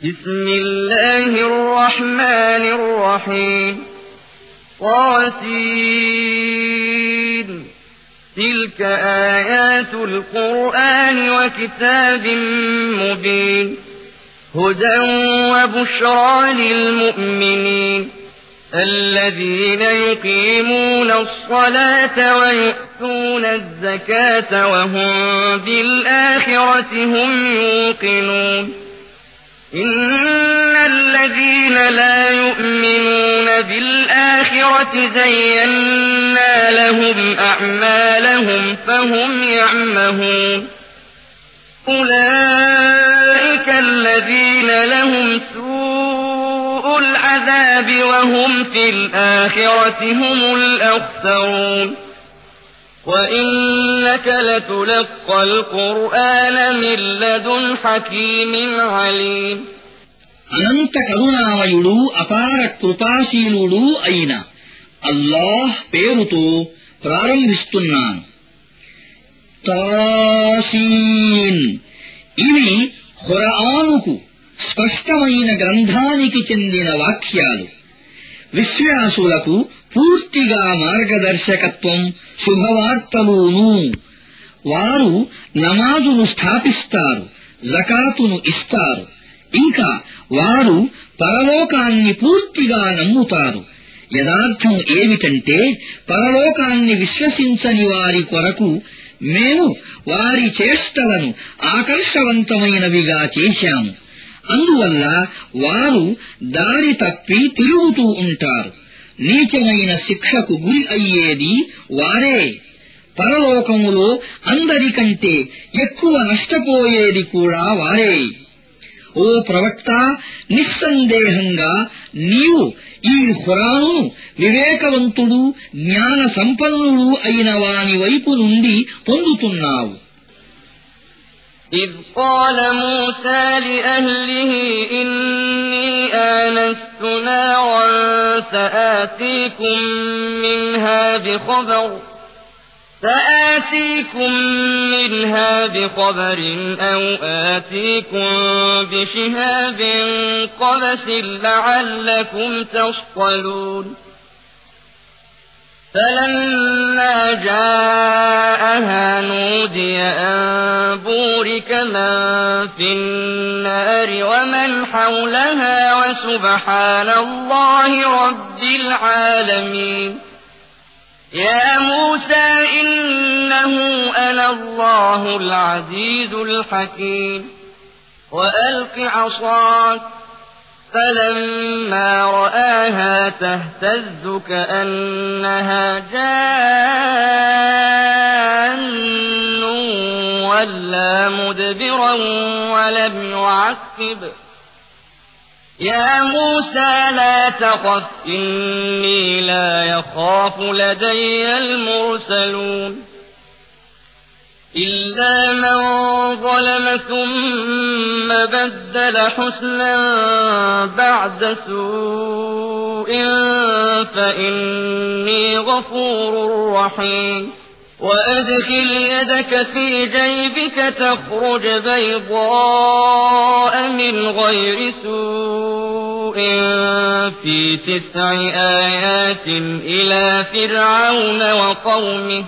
بسم الله الرحمن الرحيم طاسين تلك آيات القرآن وكتاب مبين هدى وبشرى للمؤمنين الذين يقيمون الصلاة ويؤتون الزكاة وهم بالآخرة هم يوقنون إن الذين لا يؤمنون بالآخرة زينا لهم أعمالهم فهم يعمهون أولئك الذين لهم سوء العذاب وهم في الآخرة هم الأخسرون وإنك لتلقى القرآن من لدن حكيم عليم అనంత కరుణామయుడు అపార కృపాశీలుడు అయిన అల్లాహ్ పేరుతో ప్రారంభిస్తున్నాను. తాసీన్ ఇవి ఖురానుకు స్పష్టమైన గ్రంథానికి చెందిన వాక్యాలు. విశ్వాసులకు పూర్తిగా మార్గదర్శకత్వం, శుభవార్తలును. వారు నమాజును స్థాపిస్తారు, జకాతును ఇస్తారు. ఇంకా వారు పరలోకాన్ని పూర్తిగా నమ్ముతారు. యదార్థం ఏమిటంటే పరలోకాన్ని విశ్వసించని వారి కొరకు మేము వారి చేష్టలను ఆకర్షవంతమైనవిగా చేశాము. అందువల్ల వారు దారి తప్పి తిరుగుతూ ఉంటారు. నీచమైన శిక్షకు గురి అయ్యేది వారే. పరలోకములో అందరికంటే ఎక్కువ నష్టపోయేది కూడా వారే. ఓ ప్రవక్త, నిస్సందేహంగా నీవు ఈ ఖురానును వివేకవంతుడు, జ్ఞాన సంపన్నుడు అయిన వాని వైపు నుండి పొందుతున్నావు. إذ قال موسى لأهله إني آنست نارا سآتيكم منها بخبر أو آتيكم بشهاب قبس لعلكم تصطلون فلما جاءها نودي أن بورك من في النار ومن حولها وسبحان الله رب العالمين يا موسى إنه أنا الله العزيز الحكيم وألق عصاك فلما رآها تهتز كأنها جان ولا مدبرا ولم يعقب يا موسى لا تخف إني لا يخاف لدي المرسلون إلا من ظلم ثم بدل حسنا بعد سوء فإني غفور رحيم وأدخل يدك في جيبك تخرج بيضاء من غير سوء في 9 آيات إلى فرعون وقومه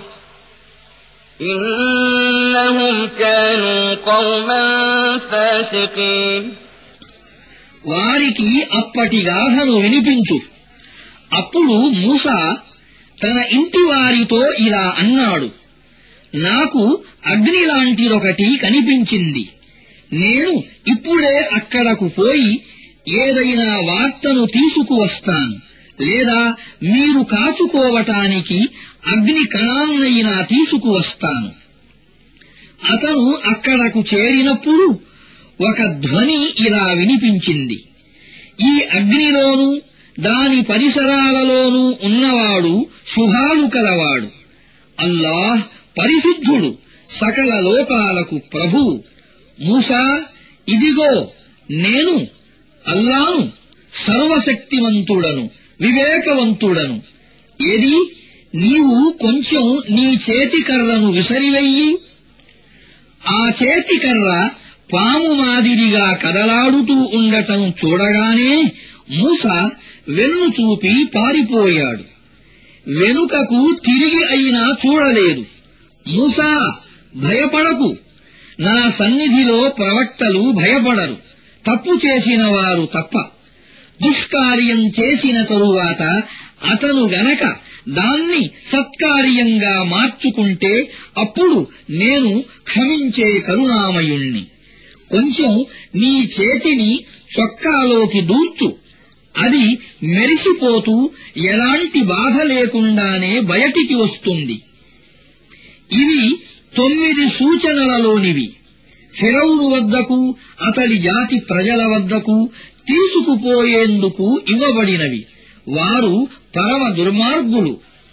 إنهم كانوا قوما فاسقين వారికి అప్పటి గాథను వినిపించు. అప్పుడు మూసా తన ఇంటి వారితో ఇలా అన్నాడు, నాకు అగ్ని లాంటిదొకటి కనిపించింది. నేను ఇప్పుడే అక్కడకు పోయి ఏదైనా వార్తను తీసుకువస్తాను, లేదా మీరు కాచుకోవటానికి అగ్ని కణాన్నైనా తీసుకువస్తాను. అతను అక్కడకు చేరినప్పుడు ఒక ధ్వని ఇలా వినిపించింది, ఈ అగ్నిలోనూ దాని పరిసరాలలోనూ ఉన్నవాడు శుభాలు కలవాడు. అల్లాహ్ పరిశుద్ధుడు, సకల లోకాలకు ప్రభువు. మూసా, ఇదిగో నేను అల్లాను, సర్వశక్తివంతుడను, వివేకవంతుడను. ఏది, నీవు కొంచెం నీ చేతికర్రను విసరివెయ్యి. ఆ చేతికర్ర పాము మాదిరిగా కదలాడుతూ ఉండటం చూడగానే మూసా వెన్ను చూపి పారిపోయాడు. వెనుకకు తిరిగి అయినా చూడలేదు. మూసా, భయపడకు, నా సన్నిధిలో ప్రవక్తలు భయపడరు, తప్పు చేసిన వారు తప్ప. దుష్కార్యం చేసిన తరువాత అతను గనక దాన్ని సత్కార్యంగా మార్చుకుంటే అప్పుడు నేను క్షమించే కరుణామయుణ్ణి. కొంచెం నీ చేతిని చొక్కాలోకి దూర్చు, అది మెరిసిపోతూ ఎలాంటి బాధ లేకుండానే బయటికి వస్తుంది. ఇవి 9 సూచనలలోనివి. ఫిరౌను వద్దకు అతడి జాతి ప్రజల వద్దకు తీసుకుపోయేందుకు ఇవ్వబడినవి. వారు పరమ దుర్మార్గులు.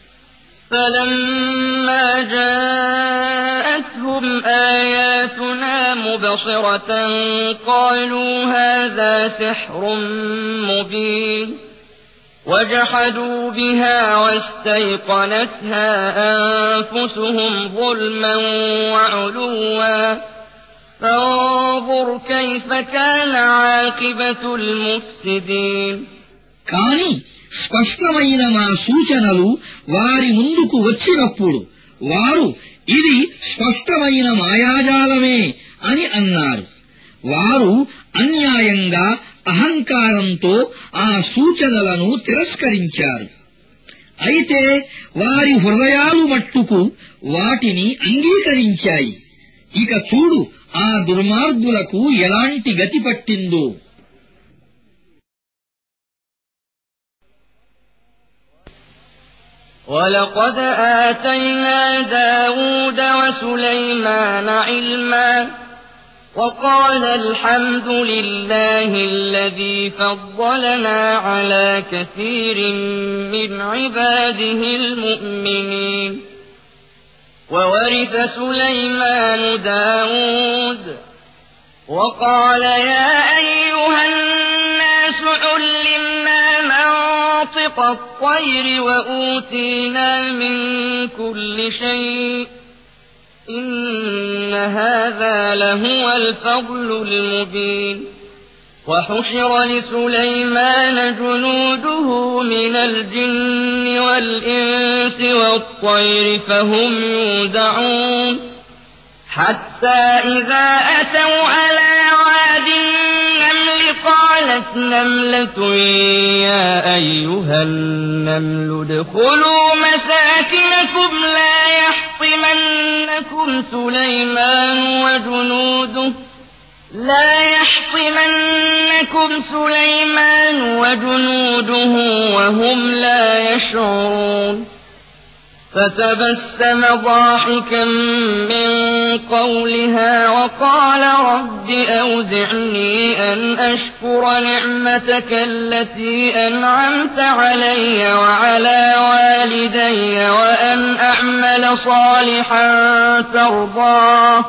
فلما جاءتهم آياتنا مبصرة قالوا هذا سحر مبين وجحدوا بها واستيقنتها أنفسهم ظلما وعلوا فانظر كيف كان عاقبة المفسدين. కాని స్పష్టమైన మా సూచనలు వారి ముందుకు వచ్చినప్పుడు వారు ఇది స్పష్టమైన మాయాజాలమే అని అన్నారు. వారు అన్యాయంగా అహంకారంతో ఆ సూచనలను తిరస్కరించారు. అయితే వారి హృదయాలు మట్టుకు వాటిని అంగీకరించాయి. ఇక చూడు ఆ దుర్మార్గులకు ఎలాంటి గతి పట్టిందో. ولقد آتينا داود وسليمان علما وقال الحمد لله الذي فضلنا على كثير من عباده المؤمنين. وورث سليمان داود وقال يا أيها الناس علمنا منطق الطير وأوتينا من كل شيء إن هذا لهو الفضل المبين. وحشر لسليمان جنوده من الجن والإنس والطير فهم يوزعون حتى إذا أتوا على واد النمل قالت نملة يا أيها النمل ادخلوا مساكنكم لا يحطمنكم سليمان وجنوده وهم لا يشعرون. فتبسم ضاحكا من قولها وقال رب أوزعني أن أشكر نعمتك التي أنعمت علي وعلى والدي وأن أعمل صالحا ترضاه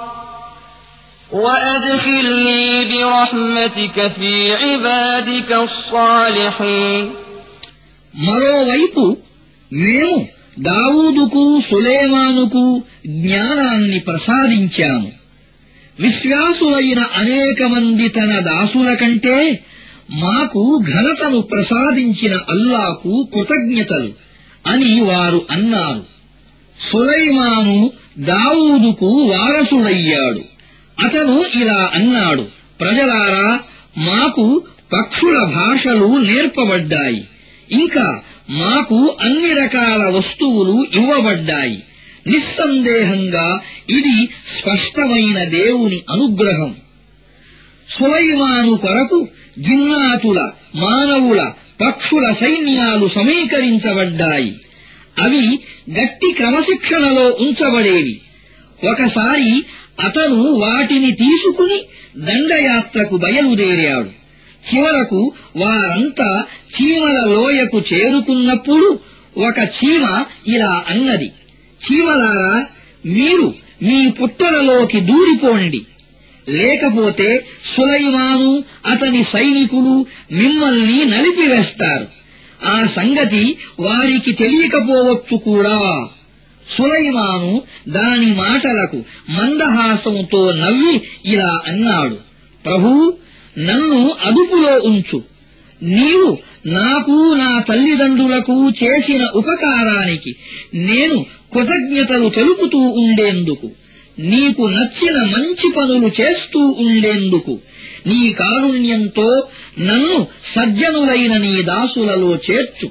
وأدخلني برحمتك في عبادك الصالحين. మరోవైపు మేము దావూదుకు సులైమానుకు జ్ఞానాన్ని ప్రసాదించాము. విశ్వాసులైన అనేక మంది తన దాసుల కంటే మాకు ఘనతను ప్రసాదించిన అల్లాకు కృతజ్ఞతలు అని వారు అన్నారు. సులైమాను దావూదుకు వారసుడయ్యాడు. అతను ఇలా అన్నాడు, ప్రజలారా, మాకు పక్షుల భాషలు నేర్పబడ్డాయి. ఇంకా మాకు అన్ని రకాల వస్తువులు ఇవ్వబడ్డాయి. నిస్సందేహంగా ఇది స్పష్టమైన దేవుని అనుగ్రహం. సులైమాను కొరకు జిన్నాతుల, మానవుల, పక్షుల సైన్యాలు సమీకరించబడ్డాయి. అవి గట్టి క్రమశిక్షణలో ఉంచబడేవి. ఒకసారి అతను వాటిని తీసుకుని దండయాత్రకు బయలుదేరాడు. చివరకు వారంతా చీమల లోయకు చేరుకున్నప్పుడు ఒక చీమ ఇలా అన్నది, చీమలారా, మీరు మీ పుట్టలలోకి దూరిపోండి, లేకపోతే సులైమాను అతని సైనికులు మిమ్మల్ని నలిపివేస్తారు. ఆ సంగతి వారికి తెలియకపోవచ్చు కూడా. సులైమాను దాని మాటలకు మందహాసంతో నవ్వి ఇలా అన్నాడు, ప్రభూ, నన్ను అదుపులో ఉంచు. నీవు నాకు నా తల్లిదండ్రులకు చేసిన ఉపకారానికి నేను కృతజ్ఞతలు తెలుపుతూ ఉండేందుకు, నీకు నచ్చిన మంచి పనులు చేస్తూ ఉండేందుకు నీ కారుణ్యంతో నన్ను సజ్జనులైన నీ దాసులలో చేర్చు.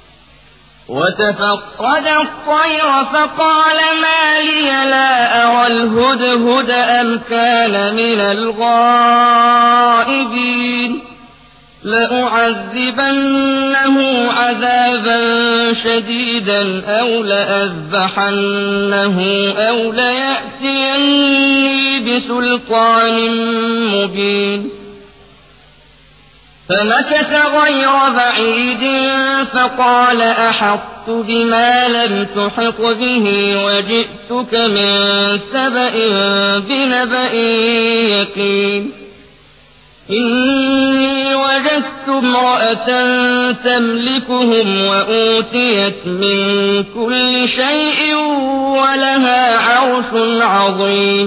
وتفقد الطير فقال ما لي لا أرى الهدهد أم كان من الغائبين لأعذبنه عذابا شديدا أو لأذبحنه أو ليأتيني بسلطان مبين فمكث غير بعيد فقال أحطت بما لم تحط به وجئتك من سبأ بنبأ يقين إني وجدت امرأة تملكهم وأوتيت من كل شيء ولها عرش عظيم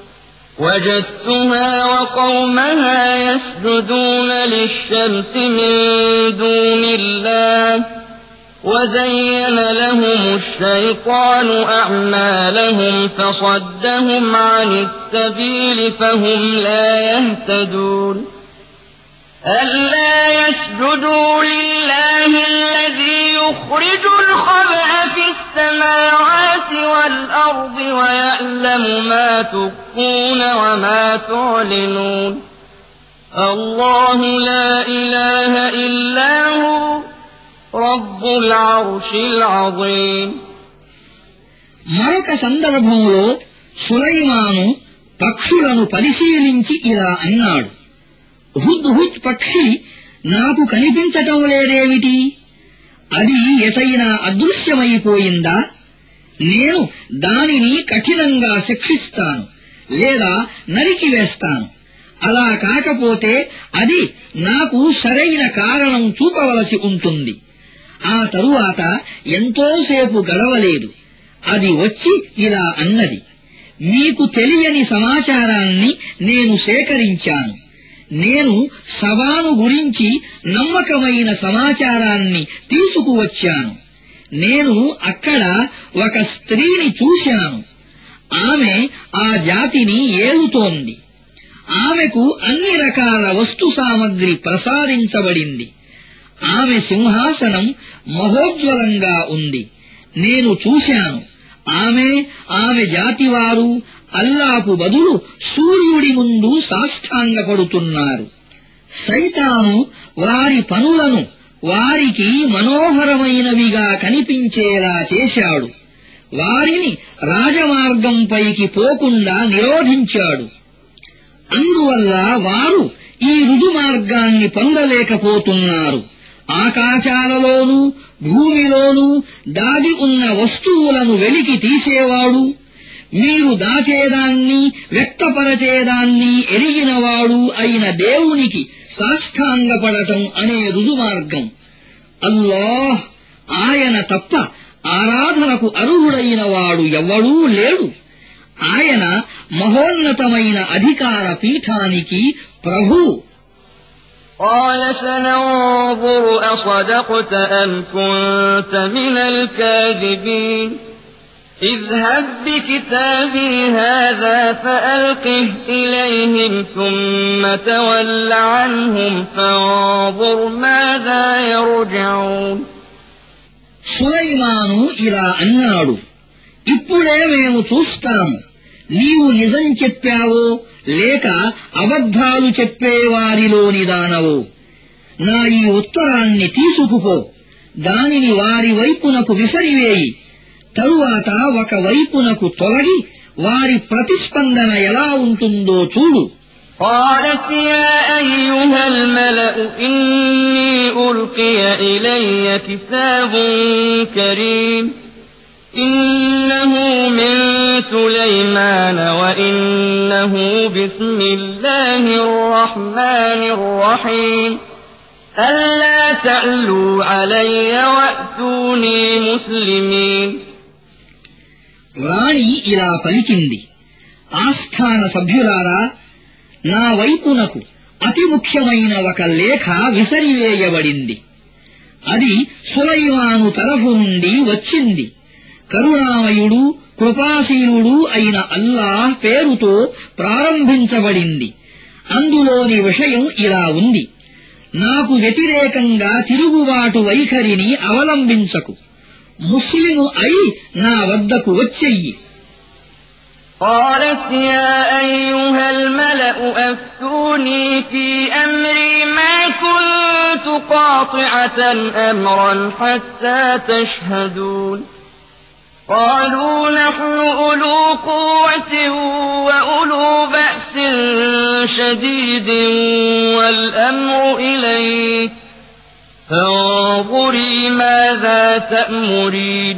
وجدتها وقومها يسجدون للشمس من دون الله وزين لهم الشيطان أعمالهم فصدهم عن السبيل فهم لا يهتدون ألا يسجدوا لله الذي يخرج الخبأ في السماوات والأرض ويعلم ما تخفون وما تعلنون الله لا إله إلا هو رب العرش العظيم. మరొక సందర్భంలో సులైమాను పక్షులను పరిశీలించి ఇలా అన్నాడు, హుద్హుద్ పక్షి నాకు కనిపించటం లేదేమిటి? అది ఎటైనా అదృశ్యమైపోయిందా? నేను దానిని కఠినంగా శిక్షిస్తాను లేదా నరికివేస్తాను. అలా కాకపోతే అది నాకు సరైన కారణం చూపవలసి ఉంటుంది. ఆ తరువాత ఎంతోసేపు గడవలేదు. అది వచ్చి ఇలా అన్నది, మీకు తెలియని సమాచారాన్ని నేను సేకరించాను. నేను సవాను గురించి నమ్మకమైన సమాచారాన్ని తీసుకువచ్చాను. నేను అక్కడ ఒక స్త్రీని చూశాను. ఆమె ఆ జాతిని ఏలుతోంది. ఆమెకు అన్ని రకాల వస్తు సామగ్రి ప్రసాదించబడింది. ఆమె సింహాసనం మహోజ్వలంగా ఉంది. నేను చూశాను, ఆమె జాతివారు అల్లాకు బదులు సూర్యుడి ముందు సాష్టాంగపడుతున్నారు. సైతాను వారి పనులను వారికి మనోహరమైనవిగా కనిపించేలా చేశాడు. వారిని రాజమార్గంపైకి పోకుండా నిరోధించాడు. అందువల్ల వారు ఈ రుజుమార్గాన్ని పొందలేకపోతున్నారు. ఆకాశాలలోనూ భూమిలోనూ దాగి ఉన్న వస్తువులను వెలికి తీసేవాడు, మీరు దాచేదాన్ని వ్యక్తపరచేదాన్ని ఎరిగినవాడు అయిన దేవునికి సాష్టాంగపడటం అనే రుజుమార్గం. అల్లాహ్, ఆయన తప్ప ఆరాధనకు అర్హుడైన వాడు ఎవ్వడూ లేడు. ఆయన మహోన్నతమైన అధికార పీఠానికి ప్రభువు. قال سننظر أصدقت أم كنت من الكاذبين اذهب بكتابي هذا فألقه إليهم ثم تول عنهم فانظر ماذا يرجعون. సులైమాను ఇలా అన్నాడు, ఇప్పుడే మేము చూస్తాము నీవు నిజం చెప్పావో లేక అబద్ధాలు చెప్పేవారిలోని దానవో. నా ఈ ఉత్తరాన్ని తీసుకుపో, దానిని వారి వైపునకు విసిరివేయి. తరువాత ఒక వైపునకు తొలగి వారి ప్రతిస్పందన ఎలా ఉంటుందో చూడు. قالت يا أيها الملأ إني ألقي إلي كتاب كريم إنه من سليمان وإنه بسم الله الرحمن الرحيم ألا تعلوا علي وأتوني مسلمين. రాణి ఇలా పలికింది, ఆస్థాన సభ్యులారా, నా వైపునకు అతి ముఖ్యమైన ఒక లేఖ విసిరివేయబడింది. అది సులైమాను తరఫు నుండి వచ్చింది. కరుణామయుడు కృపాశీలుడు అయిన అల్లాహ్ పేరుతో ప్రారంభించబడింది. అందులోని విషయం ఇలా ఉంది: నాకు వ్యతిరేకంగా తిరుగుబాటు వైఖరిని అవలంబించకు. ముస్లిము అయి నా వద్దకు వచ్చెయ్యి. قالت يا أيها الملأ أفتوني في أمري ما كنت قاطعة أمرا حتى تشهدون قالوا نحن أولو قوة وأولو بأس شديد والأمر إليك فانظري ماذا تأمرين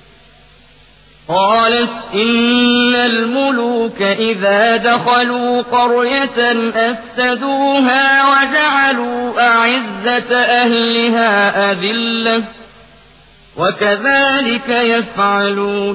قالت إن الملوك إذا دخلوا قرية أفسدوها وجعلوا أعزة أهلها أذلة وكذلك يفعلون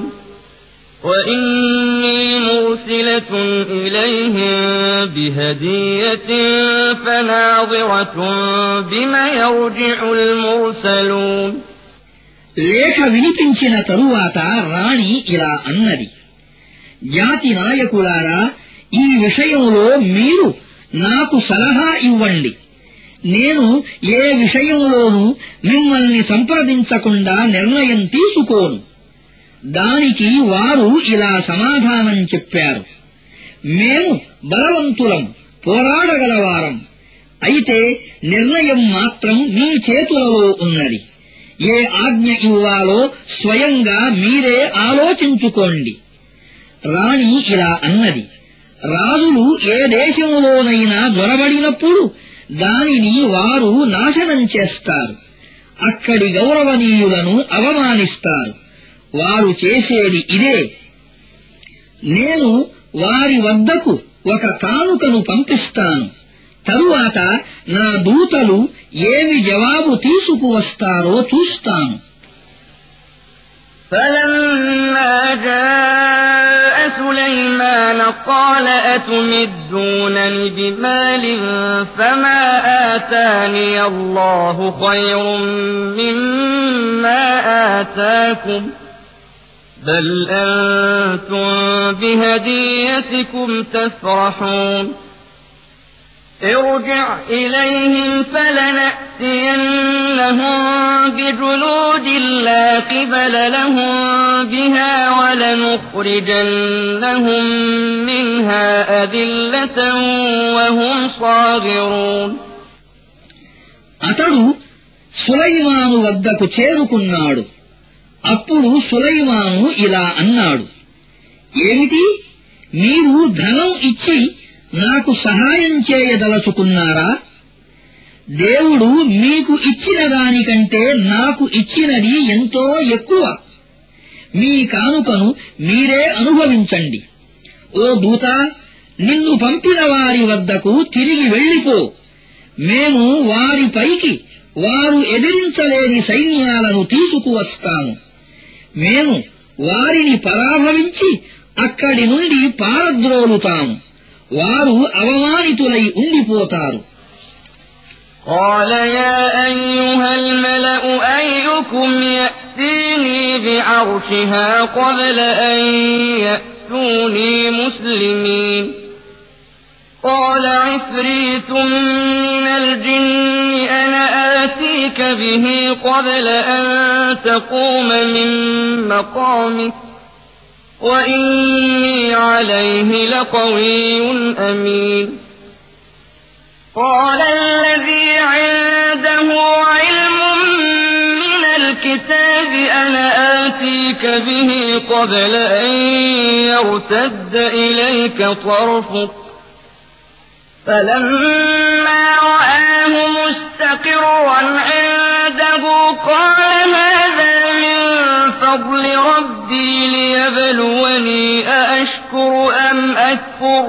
وإني مرسلة إليهم بهدية فناظرة بما يرجع المرسلون లేఖ వినిపించిన తరువాత రాణి ఇలా అన్నది, జాతి నాయకులారా, ఈ విషయంలో మీరు నాకు సలహా ఇవ్వండి. నేను ఏ విషయంలోనూ మిమ్మల్ని సంప్రదించకుండా నిర్ణయం తీసుకోను. దానికి వారు ఇలా సమాధానం చెప్పారు: మేము బలవంతులం, పోరాడగలవారం. అయితే నిర్ణయం మాత్రం మీ చేతులలో ఉన్నది. ఏ ఆజ్ఞ ఇవ్వాలో స్వయంగా మీరే ఆలోచించుకోండి. రాణి ఇలా అన్నది, రాజులు ఏ దేశంలోనైనా జొరబడినప్పుడు దానిని వారు నాశనం చేస్తారు. అక్కడి గౌరవనీయులను అవమానిస్తారు. వారు చేసేది ఇదే. నేను వారి వద్దకు ఒక కానుకను పంపిస్తాను. తరువాత నా దూతలు ఏమి జవాబు తీసుకువస్తారో చూస్తాను. فلما جاء سليمان قال أتمدونني بمال فما آتاني الله خير مما آتاكم بل أنتم بهديتكم تفرحون ارجع إليهم فلنأتينهم بجنود لا قبل لهم بها ولنخرجنهم منها أذلة وهم صاغرون అతడు సులైమాను వద్దకు చేరుకున్నాడు. అప్పుడు సులైమాను ఇలా అన్నాడు, ఏమిటి, మీరు ధనం ఇచ్చి నాకు సహాయం చేయదలచుకున్నారా? దేవుడు మీకు ఇచ్చిన దానికంటే నాకు ఇచ్చినది ఎంతో ఎక్కువ. మీ కానుకను మీరే అనుభవించండి. ఓ దూత, నిన్ను పంపిన వారి వద్దకు తిరిగి వెళ్ళిపో. మేము వారిపైకి వారు ఎదిరించలేని సైన్యాలను తీసుకువస్తాము. మేము వారిని పరాభవించి అక్కడి నుండి పారద్రోలుతాము. వారు అవమానితులై ఉండిపోతారు. قال يا أيها الملأ أيكم يأتيني بعرشها قبل أن يأتوني مسلمين قال عفريت من الجن أنا آتيك به قبل أن تقوم من مقامك وإني عليه لقوي أمين قال الذي عنده علم من الكتاب أنا آتيك به قبل أن يرتد إليك طرفك فلما رآه مستقرا عنده قال هذا من فضل ربي ليبلوني أأشكر أم أكفر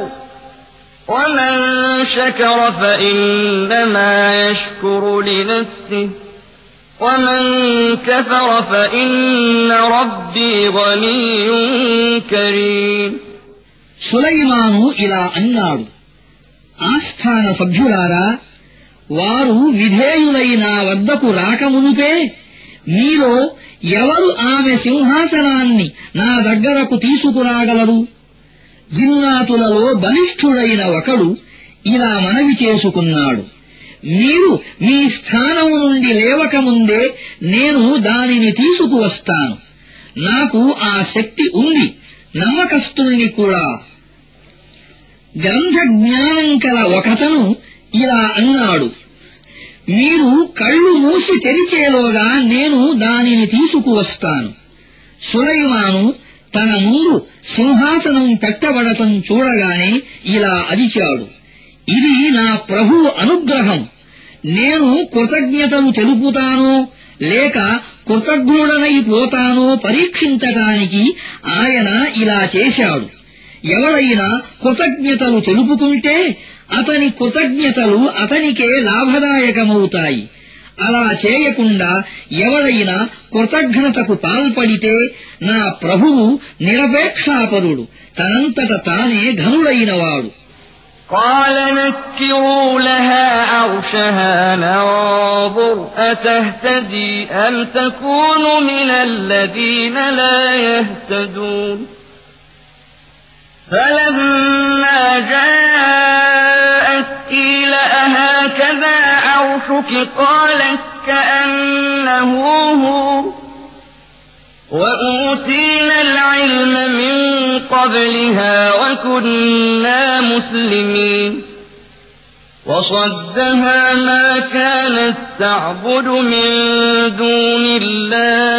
ومن شكر فإنما يشكر لنفسه ومن كفر فإن ربي غني كريم. సులైమాను ఇలా అన్నాడు, ఆస్థాన సభ్యులారా, వారు విధేయులై నా వద్దకు రాకమునుపే మీలో ఎవరు ఆమె సింహాసనాన్ని నా దగ్గరకు తీసుకురాగలరు? జిన్నాతులలో బలిష్ఠుడైన ఒకడు ఇలా మనవి చేసుకున్నాడు, మీరు మీ స్థానం నుండి లేవకముందే నేను దానిని తీసుకువస్తాను. నాకు ఆ శక్తి ఉంది, నమ్మకస్తుల్ని కూడా. గ్రంథ జ్ఞానం కల ఒకతను ఇలా అన్నాడు, మీరు కళ్ళు మూసి తెరిచేలోగా నేను దానిని తీసుకువస్తాను. సులైమాను తన ముందు సింహాసనం పెట్టబడటం చూడగానే ఇలా అరిచాడు, ఇది నా ప్రభువు అనుగ్రహం. నేను కృతజ్ఞతలు తెలుపుతానో లేక కృతజ్ఞుడనైపోతానో పరీక్షించటానికి ఆయన ఇలా చేశాడు. ఎవడైనా కృతజ్ఞతలు తెలుపుకుంటే అతని కృతజ్ఞతలు అతనికే లాభదాయకమవుతాయి. అలా చేయకుండా ఎవడైనా కృతజ్ఞతకు పాల్పడితే నా ప్రభువు నిరపేక్షాపరుడు, తనంతట తానే ఘనుడైనవాడు. قال نكروا لها عرشها ننظر أتهتدي أم تكون من الذين لا يهتدون فلما جاءت قيل أهكذا عرشك قالت كأنه هو وأوتينا العلم من قبلها وكنا مسلمين وصدها ما كانت تعبد من دون الله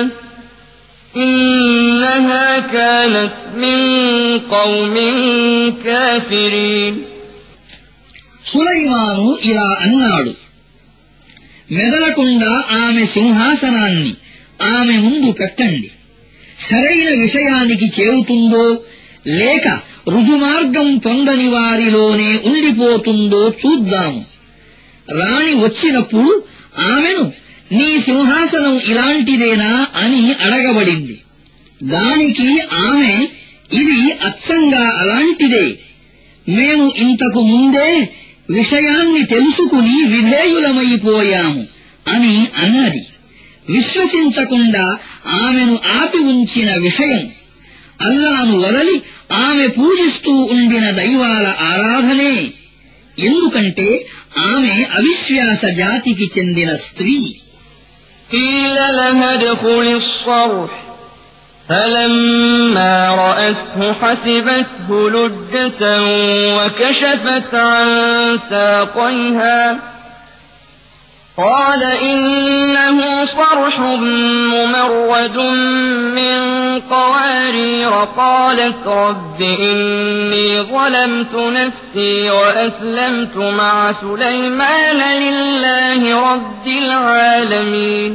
إنها كانت من قوم كافرين. సులైమాను ఇలా అన్నాడు, మెదలకుండా ఆమె సింహాసనాన్ని ఆమె ముందు పెట్టండి. సరైన విషయానికి చేరుతుందో లేక రుజుమార్గం పొందని వారిలోనే ఉండిపోతుందో చూద్దాము. రాణి వచ్చినప్పుడు ఆమెను నీ సింహాసనం ఇలాంటిదేనా అని అడగబడింది. దానికి ఆమె ఇది అచ్చంగా అలాంటిదే, మేము ఇంతకు ముందే విషయాన్ని తెలుసుకుని విధేయులమైపోయాము అని అన్నది. విశ్వసించకుండా ఆమెను ఆపి ఉంచిన విషయం అల్లాను వదలి ఆమె పూజిస్తూ ఉండిన దైవాల ఆరాధనే. ఎందుకంటే ఆమె అవిశ్వాస జాతికి చెందిన స్త్రీ. قيل لها ادخل الصرح فلما رأته حسبته لجة وكشفت عن ساقيها قال إنه صرح ممرد من قوارير قالت رب إني ظلمت نفسي وأسلمت مع سليمان لله رب العالمين.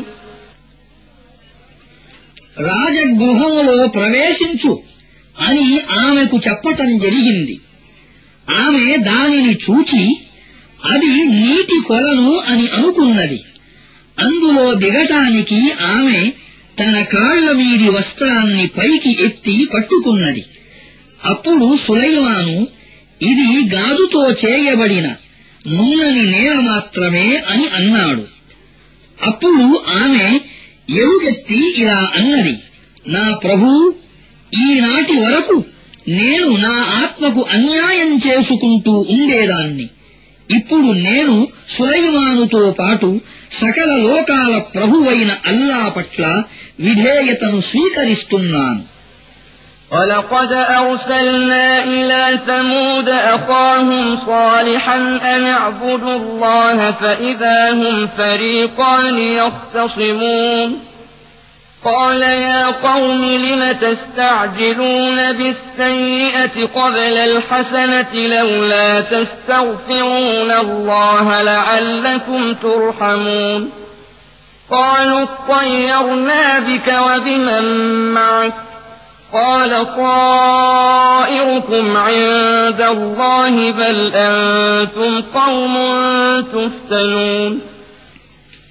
రాజగృహంలో ప్రవేశించు అని ఆమెకు చెప్పటం జరిగింది. ఆమె దానిని చూచి అది నీటి కొలను అని అనుకున్నది. అందులో దిగటానికి ఆమె తన కాళ్ల మీది వస్త్రాన్ని పైకి ఎత్తి పట్టుకున్నది. అప్పుడు సులైమాను ఇది గాజుతో చేయబడిన నున్నని నేల మాత్రమే అని అన్నాడు. అప్పుడు ఆమె ఎలుగెత్తి ఇలా అన్నది, నా ప్రభూ, ఈనాటి వరకు నేను నా ఆత్మకు అన్యాయం చేసుకుంటూ ఉండేదాన్ని. ఇప్పుడు నేను సులైమానుతో పాటు సకల లోకాల ప్రభువైన అల్లా పట్ల విధేయతను స్వీకరిస్తున్నాను. ولقد أرسلنا إلى ثمود أخاهم صالحا أن اعبدوا الله فإذا هم فريقان يختصمون قال يا قوم لم تستعجلون بالسيئة قبل الحسنة لولا تستغفرون الله لعلكم ترحمون قالوا اطيرنا بك وبمن معك قال طائركم عند الله بل أنتم قوم تفتنون.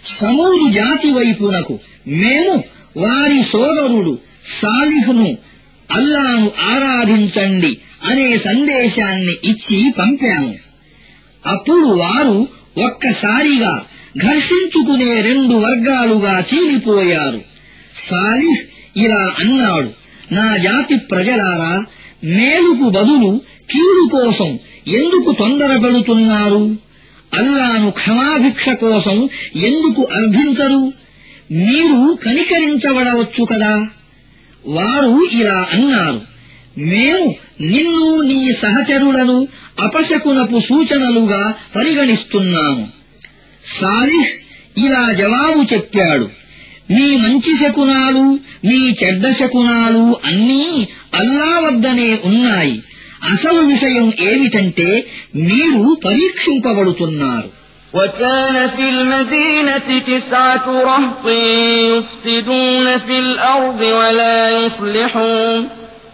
సమూదు జాతి వైపునకు మేము వారి సోదరుడు సాలిహ్ను అల్లాను ఆరాధించండి అనే సందేశాన్ని ఇచ్చి పంపాము. అప్పుడు వారు ఒక్కసారిగా ఘర్షించుకునే రెండు వర్గాలుగా చీలిపోయారు. సాలిహ్ ఇలా అన్నాడు, నా జాతి ప్రజలారా, మేలుకు బదులు కీడు కోసం ఎందుకు తొందరపడుతున్నారు? అల్లాను క్షమాభిక్ష కోసం ఎందుకు అర్థించరు? మీరు కనికరించబడవచ్చు కదా. వారు ఇలా అన్నారు, మేము నిన్ను నీ సహచరులను అపశకునపు సూచనలుగా పరిగణిస్తున్నాము. సాలిహ్ ఇలా జవాబు చెప్పాడు, మీ మంచి శకునాలు మీ చెడ్డ శకునాలు అన్నీ అల్లా వద్దనే ఉన్నాయి. అసలు విషయం ఏమిటంటే మీరు పరీక్షింపబడుతున్నారు. وكان في المدينة 9 رهط يفسدون في الأرض ولا يصلحون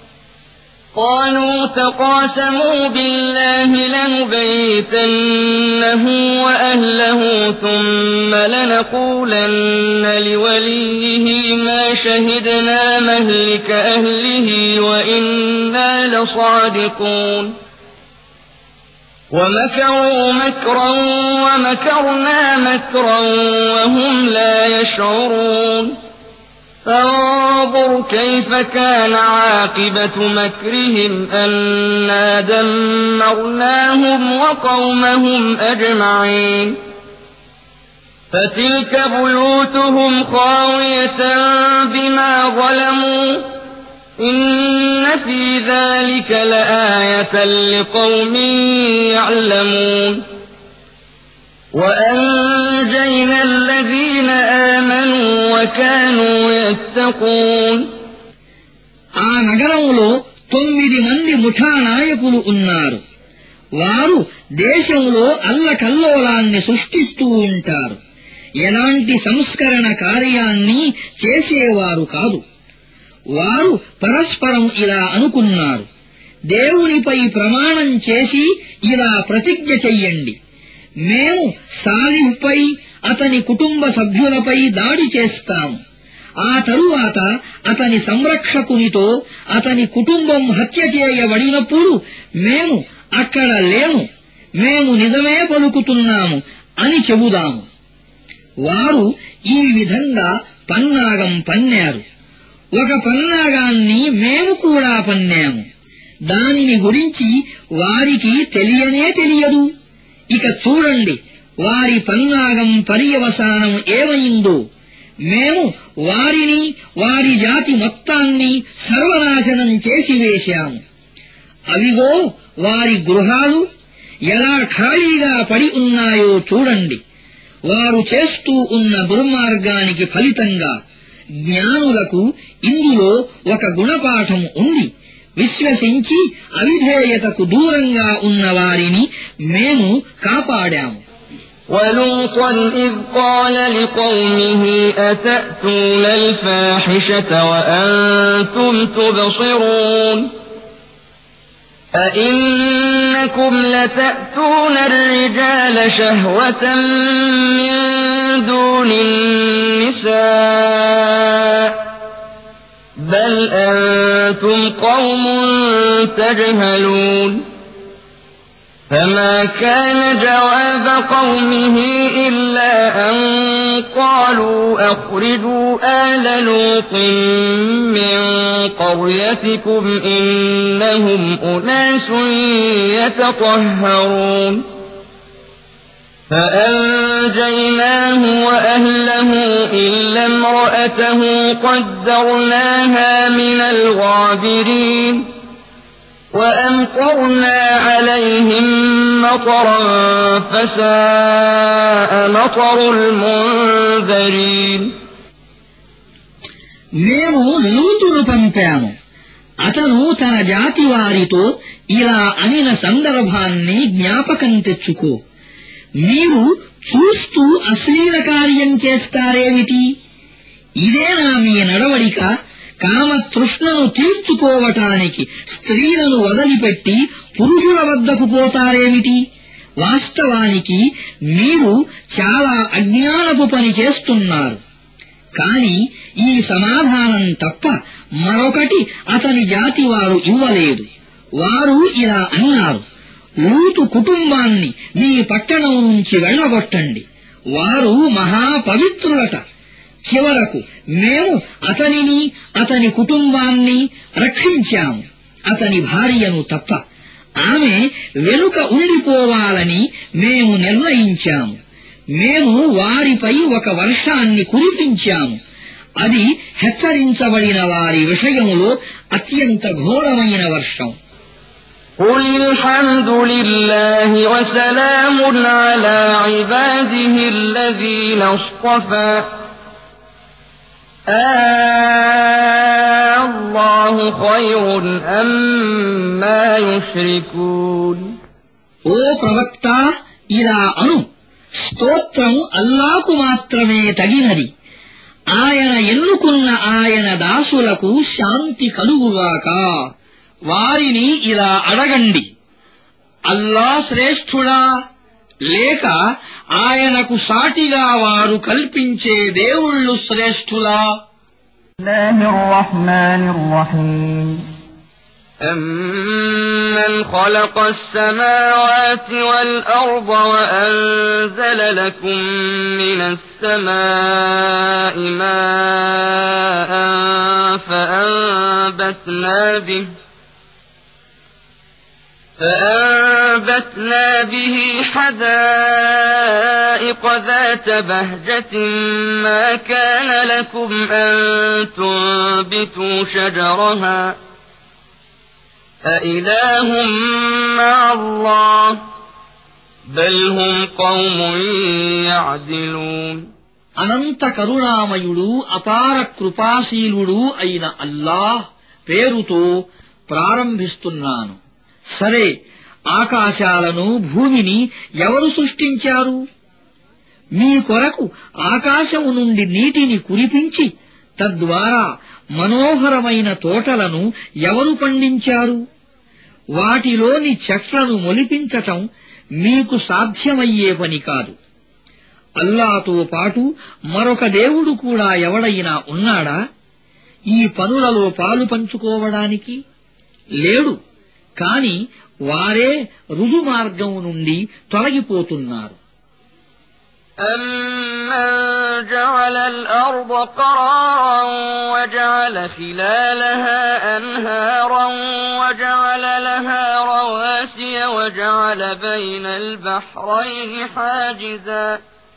قالوا تقاسموا بالله لنبيتنه وأهله ثم لنقولن لوليه ما شهدنا مهلك أهله وإنا لصادقون ومكروا مكرا ومكرنا مكرا وهم لا يشعرون فانظر كيف كان عاقبة مكرهم أنا دمرناهم وقومهم أجمعين فتلك بيوتهم خاوية بما ظلموا إن في ذلك لآية لقوم يعلمون وأنجينا الذين آمنوا وكانوا يتقون. ఆ నగరంలో 9 మంది ముఠా నాయకులు ఉన్నారు. వారు దేశంలో అల్లకల్లోలాన్ని సృష్టిస్తూ ఉంటారు. ఎలాంటి సంస్కరణ కార్యాన్ని చేసేవారు కాదు. వారు పరస్పరం ఇలా అనుకున్నారు, దేవునిపై ప్రమాణం చేసి ఇలా ప్రతిజ్ఞ చెయ్యండి, మేము సాలిహ్పై అతని కుటుంబ సభ్యులపై దాడి చేస్తాము. ఆ తరువాత అతని సంరక్షకునితో అతని కుటుంబం హత్య చేయబడినప్పుడు మేము అక్కడ లేము, మేము నిజమే పలుకుతున్నాము అని చెబుదాము. వారు ఈ విధంగా పన్నాగం పన్నారు. ఒక పన్నాగాన్ని మేము కూడా పన్నాము. దానిని గురించి వారికి తెలియనే తెలియదు. ఇక చూడండి వారి పన్నాగం పర్యవసానం ఏమైందో. మేము వారిని వారి జాతి మొత్తాన్ని సర్వనాశనం చేసివేశాము. అవిగో వారి గృహాలు ఎలా ఖాళీగా పడి ఉన్నాయో చూడండి. వారు చేస్తూ ఉన్న దుర్మార్గానికి ఫలితంగా జ్ఞానులకు ఇందులో ఒక గుణపాఠం ఉంది. విశ్వసించి అవిధేయతకు దూరంగా ఉన్న వారిని మేము కాపాడాము. ولوطا إذ قال لقومه أتأتون الفاحشة وأنتم تبصرون أئنكم لتأتون الرجال شهوة من دون النساء بل أنتم قوم تجهلون فما كان جواب قومه إلا أن قالوا أخرجوا آل لوط من قريتكم إنهم أناس يتطهرون فأنجيناه وأهله إلا امرأته قدرناها من الغابرين وأمطرنا عليهم مطرا فساء مطر المنذرين. మేము లూతును పంపాము. అతను తన జాతి వారితో ఇలా అనిన సందర్భాన్ని జ్ఞాపకం తెచ్చుకో. మీరు చూస్తూ అశ్లీల కార్యం చేస్తారేమిటి? ఇదేనా మీ నడవడిక? కామతృష్ణను తీర్చుకోవటానికి స్త్రీలను వదిలిపెట్టి పురుషుల వద్దకు పోతారేమిటి? వాస్తవానికి మీరు చాలా అజ్ఞానపు పని చేస్తున్నారు. కాని ఈ సమాధానం తప్ప మరొకటి అతని జాతి వారు ఇవ్వలేదు. వారు ఇలా అన్నారు: లూతు కుటుంబాన్ని మీ పట్టణం నుంచి వెళ్లగొట్టండి. వారు మహాపవిత్రులట. చివరకు మేము అతనిని అతని కుటుంబాన్ని రక్షించాము, అతని భార్యను తప్ప. ఆమె వెనుక ఉండిపోవాలని మేము నిర్ణయించాము. మేము వారిపై ఒక వర్షాన్ని కురిపించాము. అది హెచ్చరించబడిన వారి విషయంలో అత్యంత ఘోరమైన వర్షం. قل الحمد لله وسلام على عباده الذين اصطفى الله خير أما يشركون. ఓ ప్రవక్త, ఇలా అను: స్తోత్రం అల్లాకు మాత్రమే తగినది. ఆయన ఎన్నుకున్న ఆయన దాసులకు శాంతి కలుగుగాక. వారిని ఇలా అడగండి: అల్లా శ్రేష్ఠుడా లేక ఆయనకు సాటిగా వారు కల్పించే దేవుళ్ళు శ్రేష్ఠులా? أَمَّنْ خَلَقَ السَّمَاوَاتِ وَالْأَرْضَ وَأَنزَلَ لَكُم مِّنَ السَّمَاءِ مَاءً فأنبتنا به حدائق ذات بهجة ما كان لكم أن تنبتوا شجرها أإله مع الله بل هم قوم يعدلون. అనంత కరుణామయుడు అపార కృపాశీలుడు అయిన అల్లాహ్ పేరుతో ప్రారంభిస్తున్నాను. సరే, ఆకాశాలను భూమిని ఎవరు సృష్టించారు? మీ కొరకు ఆకాశము నుండి నీటిని కురిపించి తద్వారా మనోహరమైన తోటలను ఎవరు పండించారు? వాటిలోని చెట్లను మొలిపించటం మీకు సాధ్యమయ్యే పని కాదు. అల్లాతో పాటు మరొక దేవుడు కూడా ఎవడైనా ఉన్నాడా ఈ పనులలో పాలు పంచుకోవడానికి? లేడు. కాని వారే రుజుమార్గం నుండి తొలగిపోతున్నారు. أَمَّنْ جَعَلَ الْأَرْضَ قَرَارًا وَجَعَلَ خِلَالَهَا أَنْهَارًا وَجَعَلَ لَهَا رَوَاسِيَ وَجَعَلَ بَيْنَ الْبَحْرَيْنِ حَاجِزًا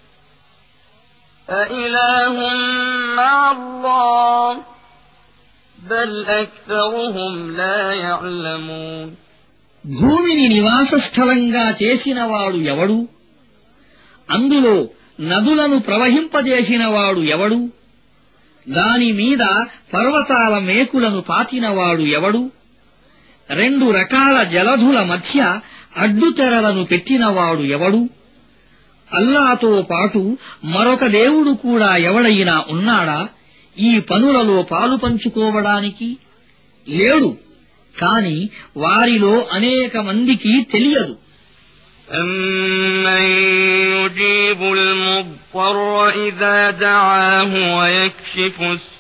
أَإِلَٰهٌ مَّعَ اللَّهِ بَلْ أَكْثَرُهُمْ لَا يَعْلَمُونَ. భూమిని నివాస స్థలంగా చేసినవాడు ఎవడు? అందులో నదులను ప్రవహింపజేసినవాడు ఎవడు? దానిమీద పర్వతాల మేకులను పాతినవాడు ఎవడు? రెండు రకాల జలధుల మధ్య అడ్డుతెరలను పెట్టినవాడు ఎవడు? అల్లాతో పాటు మరొక దేవుడు కూడా ఎవడైనా ఉన్నాడా ఈ పనులలో పాలు పంచుకోవడానికి? లేడు. కాని వారిలో అనేక మందికి తెలియదు. أَمَّن يُجِيبُ الْمُضْطَرَّ إِذَا دَعَاهُ وَيَكْشِفُ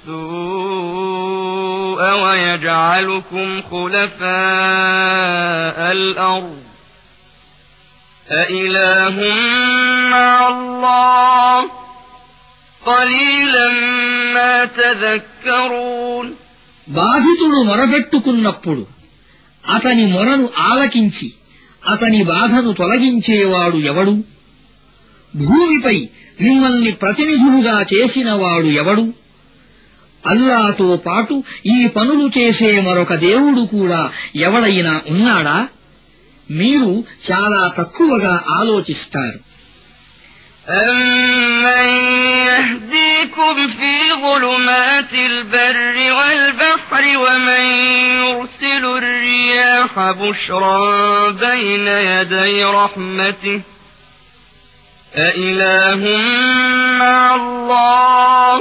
السُّوءَ وَيَجْعَلُكُمْ خُلَفَاءَ الْأَرْضِ أَإِلَٰهٌ مَّعَ اللَّهِ قَلِيلًا مَّا تَذَكَّرُونَ. బాధితుడు మొరపెట్టుకున్నప్పుడు అతని మొరను ఆలకించి అతని బాధను తొలగించేవాడు ఎవడు? భూమిపై మిమ్మల్ని ప్రతినిధులుగా చేసినవాడు ఎవడు? అల్లాతో పాటు ఈ పనులు చేసే మరొక దేవుడు కూడా ఎవడైనా ఉన్నాడా? మీరు చాలా తక్కువగా ఆలోచిస్తారు. أَمَّن يَهْدِيكُمْ فِي ظُلُمَاتِ الْبَرِّ وَالْبَحْرِ وَمَن يُرْسِلُ الرِّيَاحَ بُشْرًا بَيْنَ يَدَيْ رَحْمَتِهِ أَإِلَٰهٌ مَّعَ اللَّهِ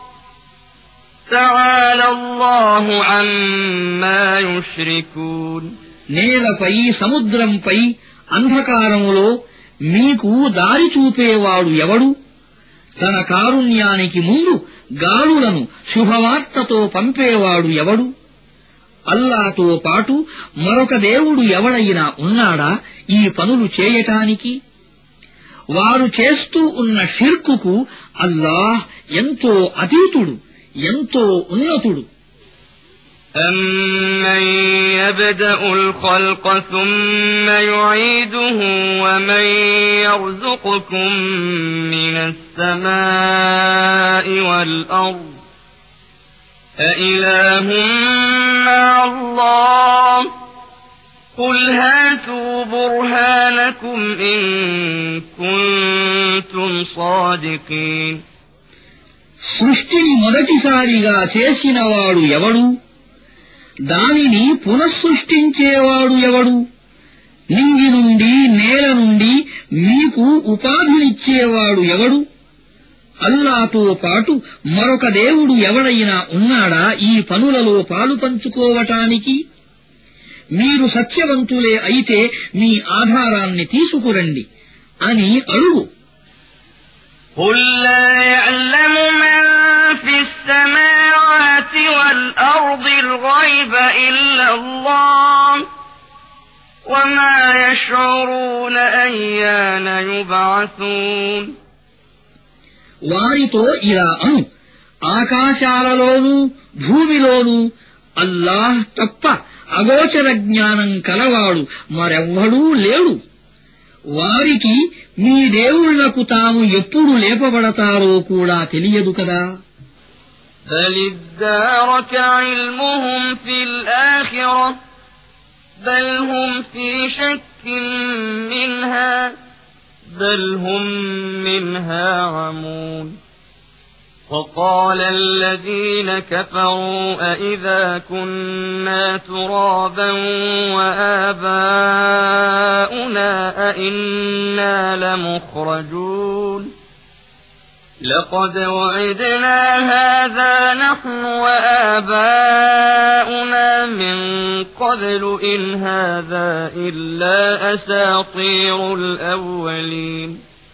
تَعَالَى اللَّهُ عَمَّا يُشْرِكُونَ. నేలపై సముద్రంపై అంధకారములో మీకు దారి చూపేవాడు ఎవడు? తన కారుణ్యానికి ముందు గాలులను శుభవార్తతో పంపేవాడు ఎవడు? అల్లాతో పాటు మరొక దేవుడు ఎవడైనా ఉన్నాడా ఈ పనులు చేయటానికి? వారు చేస్తూ ఉన్న షిర్కుకు అల్లాహ్ ఎంతో అతీతుడు, ఎంతో ఉన్నతుడు. أَمَّن يَبْدَأُ الْخَلْقَ ثُمَّ يُعِيدُهُ وَمَن يَرْزُقُكُم مِّنَ السَّمَاءِ وَالْأَرْضِ أَإِلَٰهٌ مَّعَ اللَّهِ قُلْ هَاتُوا بُرْهَانَكُمْ إِن كُنتُمْ صَادِقِينَ. సృష్టిని మొదటిసారిగా చేసినవాడు ఎవడు? దానిని పునఃసృష్టించేవాడు ఎవడు? నింగి నుండి నేల నుండి మీకు ఉపాధినిచ్చేవాడు ఎవడు? అల్లాతో పాటు మరొక దేవుడు ఎవడైనా ఉన్నాడా ఈ పనులలో పాలు పంచుకోవటానికి? మీరు సత్యవంతులే అయితే మీ ఆధారాన్ని తీసుకురండి అని అడుగు. قُل لَّا يَعْلَمُ مَن فِي السَّمَاوَاتِ وَالْأَرْضِ الْغَيْبَ إِلَّا اللَّهُ وَمَا يَشْعُرُونَ أَيَّانَ يُبْعَثُونَ. వారితో ఇలా అను, ఆకాశాలలోనూ భూమిలోనూ అల్లాహ్ తప్ప అగోచర జ్ఞానం కలవాడు మరెవ్వడూ లేడు. వారికి మీ దేవుళ్లకు తాము ఎప్పుడు లేపబడతారో కూడా తెలియదు కదా. بَلِ ادَّارَكَ عِلْمُهُمْ فِي الْآخِرَةِ بَلْ هُمْ فِي شَكٍّ مِّنْهَا بَلْ هُمْ مِنْهَا عَمُونَ. وَقَالَ الَّذِينَ كَفَرُوا أَإِذَا كُنَّا تُرَابًا وَآبَاؤُنَا أَإِنَّا لَمُخْرَجُونَ لَقَدْ وَعِدْنَا هَذَا نَحْنُ وَآبَاؤُنَا مِن قَبْلُ إِنْ هَذَا إِلَّا أَسَاطِيرُ الْأَوَّلِينَ.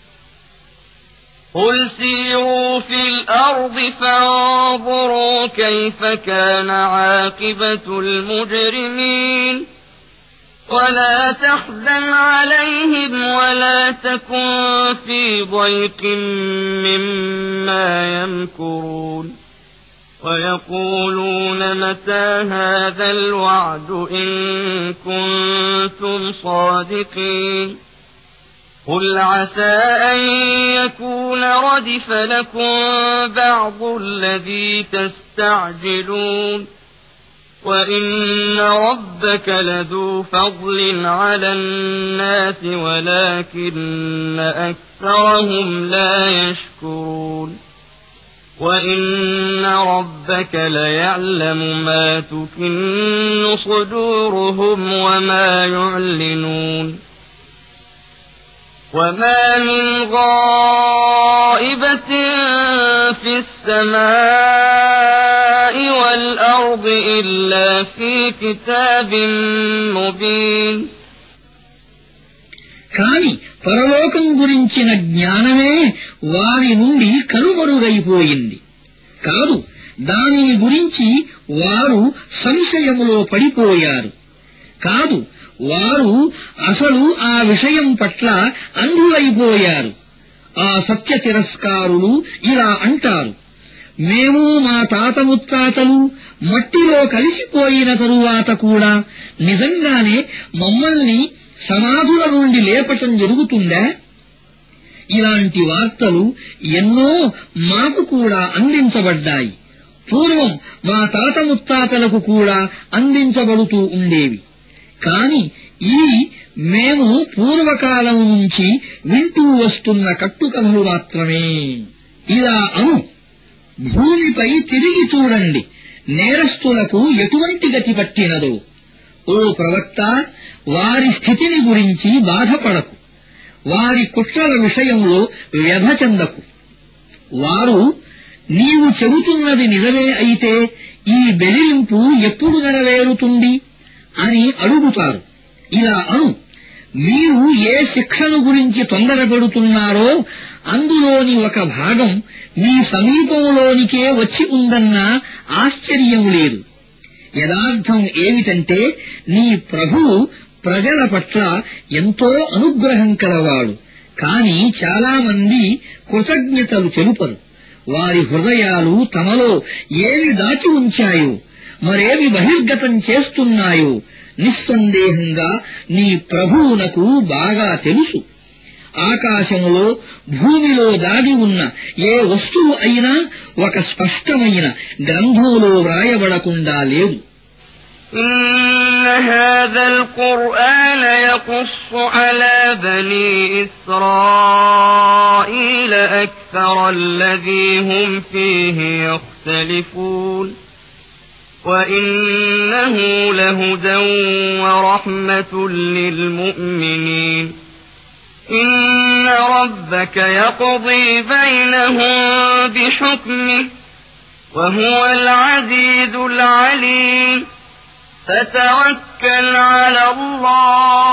قُلْ سِيرُوا فِي الْأَرْضِ فَانظُرُوا كَيْفَ كَانَ عَاقِبَةُ الْمُجْرِمِينَ وَلَا تَحْزَنْ عَلَيْهِمْ وَلَا تَكُنْ فِي ضَيْقٍ مِّمَّا يَمْكُرُونَ وَيَقُولُونَ مَتَىٰ هَٰذَا الْوَعْدُ إِن كُنتُمْ صَادِقِينَ قُلْ عَسَىٰ أَن يَكُونَ رَدِفَ لَكُم بَعْضُ الَّذِي تَسْتَعْجِلُونَ وَإِنَّ رَبَّكَ لَذُو فَضْلٍ عَلَى النَّاسِ وَلَٰكِنَّ أَكْثَرَهُمْ لَا يَشْكُرُونَ وَإِنَّ رَبَّكَ لَيَعْلَمُ مَا تُكِنُّ صُدُورُهُمْ وَمَا يُعْلِنُونَ وَمَا مِنْ غَائِبَةٍ فِي السَّمَاءِ وَالْأَرْضِ إِلَّا فِي كِتَابٍ مُبِينٍ. కాని పరలోకం గురించిన జ్ఞానమే వారి నుండి కనుమరుగైపోయింది. కాదు, దానిని గురించి వారు సంశయములో పడిపోయారు. కాదు, వారు అసలు ఆ విషయం పట్ల అంధులైపోయారు. ఆ సత్య తిరస్కారులు ఇలా అంటారు, మేము మా తాత ముత్తాతలు మట్టిలో కలిసిపోయిన తరువాత కూడా నిజంగానే మమ్మల్ని సమాధుల నుండి లేపటం జరుగుతుందా? ఇలాంటి వార్తలు ఎన్నో మాకు కూడా అందించబడ్డాయి. పూర్వం మా తాత ముత్తాతలకు కూడా అందించబడుతూ ఉండేవి. కాని ఇవి మేము పూర్వకాలం నుంచి వింటూ వస్తున్న కట్టుకథలు మాత్రమే. ఇలా అను, భూమిపై తిరిగి చూడండి, నేరస్తులకు ఎటువంటి గతి పట్టినదో. ఓ ప్రవక్త, వారి స్థితిని గురించి బాధపడకు, వారి కుట్రల విషయంలో వ్యధ చెందకు. వారు నీవు చెబుతున్నది నిజమే అయితే ఈ బెదిరింపు ఎప్పుడు నెరవేరుతుంది అని అడుగుతారు. ఇలా అను, మీరు ఏ శిక్షను గురించి తొందరపెడుతున్నారో అందులోని ఒక భాగం మీ సమీపంలోనికే వచ్చి ఉందన్న ఆశ్చర్యం లేదు. యథార్థం ఏమిటంటే నీ ప్రభువు ప్రజల పట్ల ఎంతో అనుగ్రహం కలవాడు. కాని చాలామంది కృతజ్ఞతలు తెలుపరు. వారి హృదయాలు తమలో ఏమి దాచి ఉంచాయో, మరేమి బహిర్గతం చేస్తున్నాయో నిస్సందేహంగా నీ ప్రభువునకు బాగా తెలుసు. ఆకాశములో భూమిలో దాగి ఉన్న ఏ వస్తువు అయినా ఒక స్పష్టమైన గ్రంథంలో వ్రాయబడకుండా లేదు. إن هذا القرآن يقص على بني إسرائيل أكثر الذي هم فيه يختلفون وإنه لهدى ورحمة للمؤمنين إن ربك يقضي بينهم بحكمه وهو العزيز العليم فتوكل على الله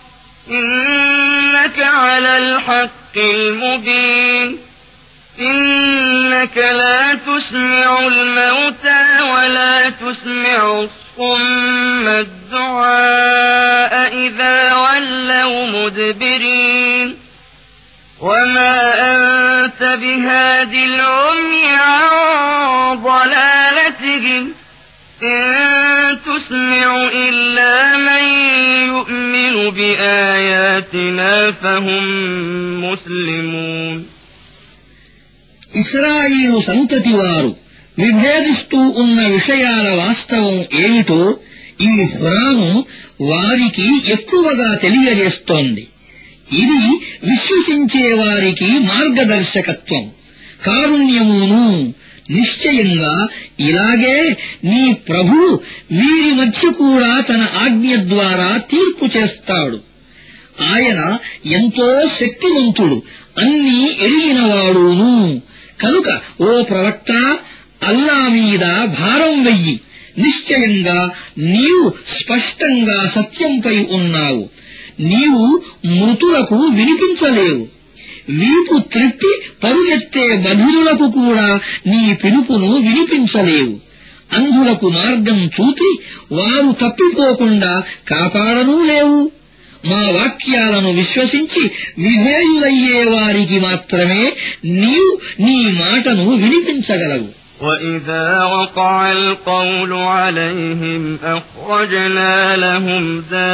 إنك على الحق المبين إنك لا تسمع الموتى ولا تسمع الصم الدعاء إذا ولوا مدبرين وما أنت بهاد العمي عن ضلالتهم إن تسمع إلا من يؤمن بآياتنا فهم مسلمون. ఇశ్రాయేలు సంతతి వారు విభేదిస్తూ ఉన్న విషయాల వాస్తవం ఏమిటో ఈ ఖురాను వారికి ఎక్కువగా తెలియజేస్తోంది. ఇది విశ్వసించే వారికి మార్గదర్శకత్వం, కారుణ్యమును. నిశ్చయంగా ఇలాగే నీ ప్రభువు వీరి మధ్య కూడా తన ఆజ్ఞ ద్వారా తీర్పు చేస్తాడు. ఆయన ఎంతో శక్తివంతుడు, అన్నీ ఎరిగినవాడును. కనుక ఓ ప్రవక్త, అల్లా మీద భారం వెయ్యి. నిశ్చయంగా నీవు స్పష్టంగా సత్యంపై ఉన్నావు. నీవు మృతులకు వినిపించలేవు. వీపు త్రిప్పి పరుగెత్తే బధిరులకు కూడా నీ పిలుపును వినిపించలేవు. అంధులకు మార్గం చూపి వారు తప్పిపోకుండా కాపాడనూ లేవు. మా వాక్యాలను విశ్వసించి విధేయులయ్యే వారికి మాత్రమే నీవు నీ మాటను వినిపించగలవు. وَإِذَا وَقَعَ الْقَوْلُ عَلَيْهِمْ أَخْرَجْنَا لَهُمْ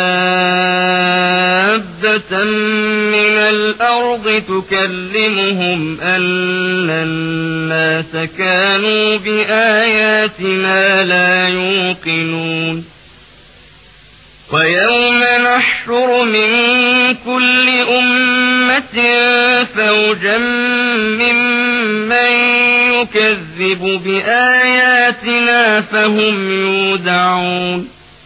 دَابَّةً مِّنَ الْأَرْضِ تُكَلِّمُهُمْ أَنَّ النَّاسَ كَانُوا بِآيَاتِنَا لَا يُوقِنُونَ وَيَوْمَ نَحْشُرُ مِن كُلِّ أُمَّةٍ فَوْجًا مِّمَّن يُكَذِّبُ بِآيَاتِنَا فَهُمْ يُودَعُونَ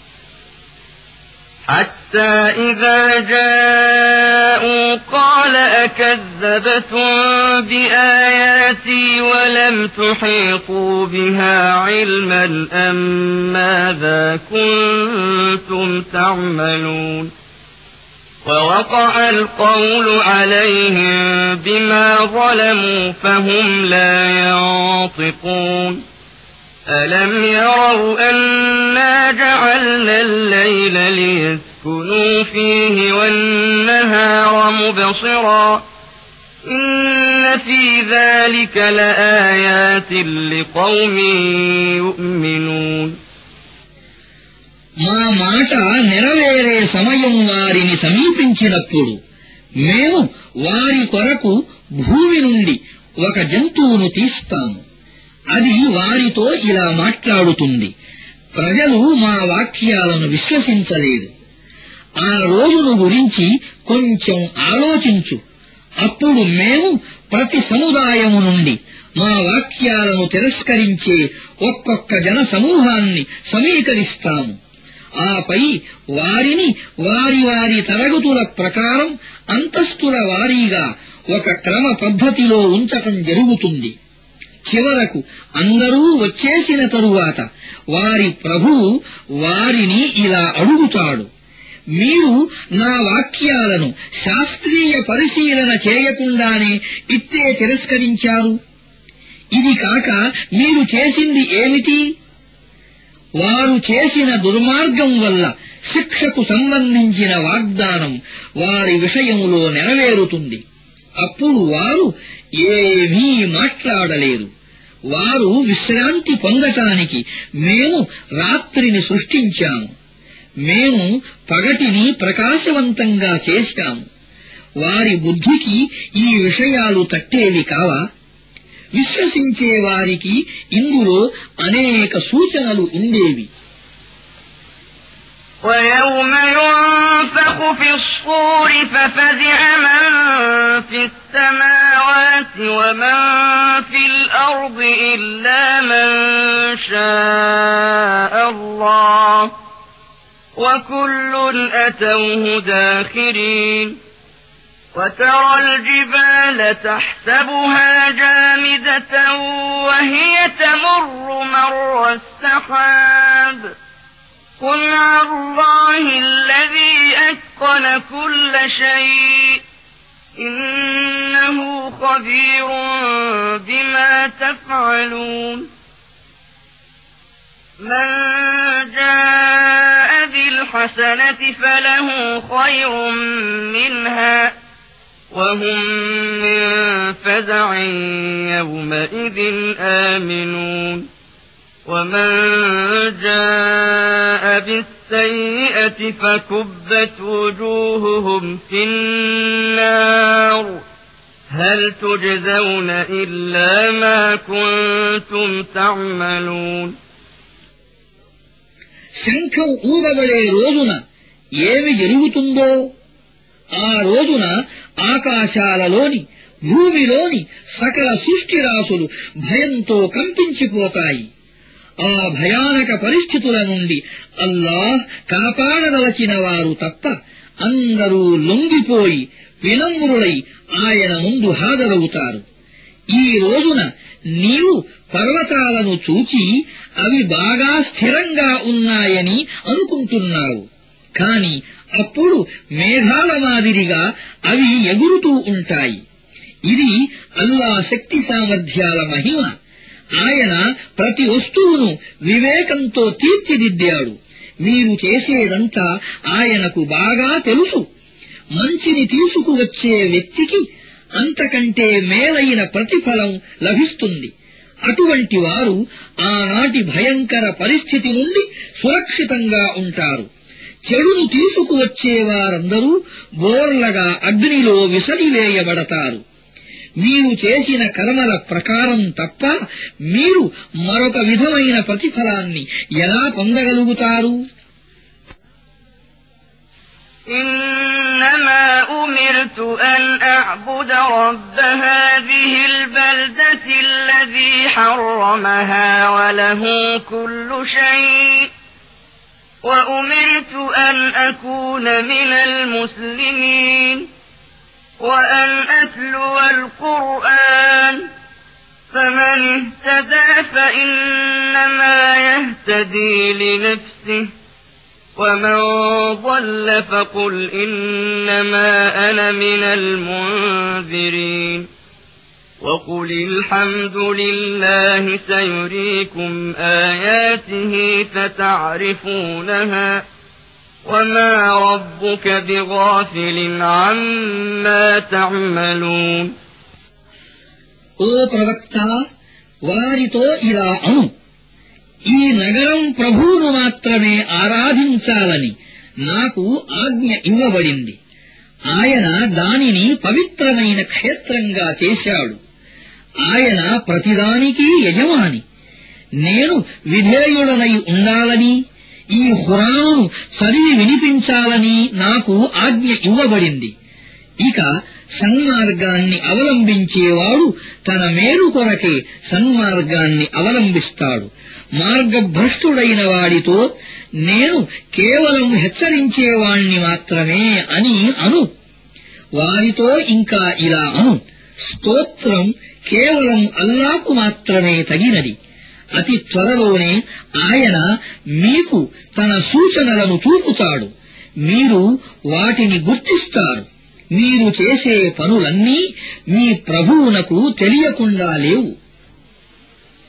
حَتَّى إِذَا جَاءُوا قَالَ أَكَذَّبْتُم بِآيَاتِي وَلَمْ تُحِيطُوا بِهَا عِلْمًا أَم مَّاذَا كُنتُمْ تَعْمَلُونَ وَوَقَعَ الْقَوْلُ عَلَيْهِم بِمَا ظَلَمُوا فَهُمْ لَا يَنطِقُونَ أَلَمْ يَرَوْا أَنَّا جَعَلْنَا اللَّيْلَ لِيَسْكُنُوا فِيهِ وَالنَّهَارَ مُبْصِرًا إِنَّ فِي ذَلِكَ لَآيَاتٍ لِقَوْمٍ يُؤْمِنُونَ. మా మాట నెరవేరే సమయం వారిని సమీపించినప్పుడు మేము వారి కొరకు భూమి నుండి ఒక జంతువును తీస్తాము. అది వారితో ఇలా మాట్లాడుతుంది: ప్రజలు మా వాక్యాలను విశ్వసించలేదు. ఆ రోజును గురించి కొంచెం ఆలోచించు. అప్పుడు మేము ప్రతి సముదాయము నుండి మా వాక్యాలను తిరస్కరించే ఒక్కొక్క జన సమూహాన్ని సమీకరిస్తాము. ఆపై వారిని వారి వారి తరగతుల ప్రకారం అంతస్తుల వారీగా ఒక క్రమ పద్ధతిలో ఉంచటం జరుగుతుంది. చివరకు అందరూ వచ్చేసిన తరువాత వారి ప్రభువు వారిని ఇలా అడుగుతాడు: మీరు నా వాక్యాలను శాస్త్రీయ పరిశీలన చేయకుండానే ఇట్టే తిరస్కరించారు. ఇది కాక మీరు చేసింది ఏమిటి? వారు చేసిన దుర్మార్గం వల్ల శిక్షకు సంబంధించిన వాగ్దానం వారి విషయంలో నెరవేరుతుంది. అప్పుడు వారు ఏమీ మాట్లాడలేరు. వారు విశ్రాంతి పొందటానికి మేము రాత్రిని సృష్టించాము. మేము పగటిని ప్రకాశవంతంగా చేశాము. వారి బుద్ధికి ఈ విషయాలు తట్టేవి కావా? విశ్వసించే వారికి ఇందులో అనేక సూచనలు ఉండేవి. وَيَوْمَ يُنفَخُ فِي الصُّورِ فَفَزِعَ مَن فِي السَّمَاوَاتِ وَمَن فِي الْأَرْضِ إِلَّا مَن شَاءَ اللَّهُ وَكُلٌّ أَتَوْهُ دَاخِرِينَ وَتَرَى الْجِبَالَ تَحْسَبُهَا جَامِدَةً وَهِيَ تَمُرُّ مَرَّ السَّحَابِ صُنْعَ اللَّهِ الَّذِي أَتْقَنَ كُلَّ شَيْءٍ إِنَّهُ خَبِيرٌ بِمَا تَفْعَلُونَ مَنْ جَاءَ بِالْحَسَنَةِ فَلَهُ خَيْرٌ مِنْهَا وَهُمْ مِنْ فَزَعٍ يَوْمَئِذٍ آمِنُونَ وَمَنْ جَاءَ بِالسَّيِّئَةِ فَكُبَّتْ وُجُوهُهُمْ فِي النَّارِ هَلْ تُجْزَوْنَ إِلَّا مَا كُنتُمْ تَعْمَلُونَ శంఖం ఊదబడే రోజున ఏమి జరుగుతుందో ఆ రోజున ఆకాశాలలోని భూమిలోని సకల సృష్టిరాశులు భయంతో కంపించిపోతాయి. ఆ భయానక పరిస్థితుల నుండి అల్లాహ్ కాపాడదలచిన వారు తప్ప అందరూ లొంగిపోయి వినమ్రులై ఆయన ముందు హాజరవుతారు. ఈ రోజున నీవు పర్వతాలను చూచి అవి బాగా స్థిరంగా ఉన్నాయని అనుకుంటున్నావు. కాని అప్పుడు మేఘాల మాదిరిగా అవి ఎగురుతూ ఉంటాయి. ఇది అల్లా శక్తి సామర్థ్యాల మహిమ. ఆయన ప్రతి వస్తువును వివేకంతో తీర్చిదిద్దాడు. మీరు చేసేదంతా ఆయనకు బాగా తెలుసు. మంచిని తీసుకువచ్చే వ్యక్తికి అంతకంటే మేలైన ప్రతిఫలం లభిస్తుంది. అటువంటి వారు ఆనాటి భయంకర పరిస్థితి నుండి సురక్షితంగా ఉంటారు. చెడును తీసుకువచ్చేవారందరూ బోర్లగా అగ్నిలో విసరివేయబడతారు. మీరు చేసిన కర్మల ప్రకారం తప్ప మీరు మరొక విధమైన ప్రతిఫలాన్ని ఎలా పొందగలుగుతారు? إنما أمرت أن أعبد رب هذه البلدة الذي حرمها وله كل شيء وأمرت أن أكون من المسلمين وأن أتلو القرآن فمن اهتدى فإنما يهتدي لنفسه ومن ضل فقل إنما أنا من المنذرين وقل الحمد لله سيريكم آياته فتعرفونها وما ربك بغافل عما تعملون ఓ ప్రవక్త, వారితో ఇలా అను, ఈ నగరం ప్రభువును మాత్రమే ఆరాధించాలని నాకు ఆజ్ఞ ఇవ్వబడింది. ఆయన దానిని పవిత్రమైన క్షేత్రంగా చేశాడు. ఆయన ప్రతిదానికీ యజమాని. నేను విధేయుడనై ఉండాలని, ఈ ఖురానును చదివి వినిపించాలని నాకు ఆజ్ఞ ఇవ్వబడింది. ఇక సన్మార్గాన్ని అవలంబించేవాడు తన మేలు కొరకే సన్మార్గాన్ని అవలంబిస్తాడు. మార్గభ్రష్టుడైన వాడితో నేను కేవలం హెచ్చరించేవాణ్ణి మాత్రమే అని అను. వారితో ఇంకా ఇలా అను, స్తోత్రం కేవలం అల్లాకు మాత్రమే తగినది. అతి త్వరలోనే ఆయన మీకు తన సూచనలను చూపుతాడు. మీరు వాటిని గుర్తిస్తారు మీరు చేసే పనులన్నీ మీ ప్రభువునకు తెలియకుండా లేవు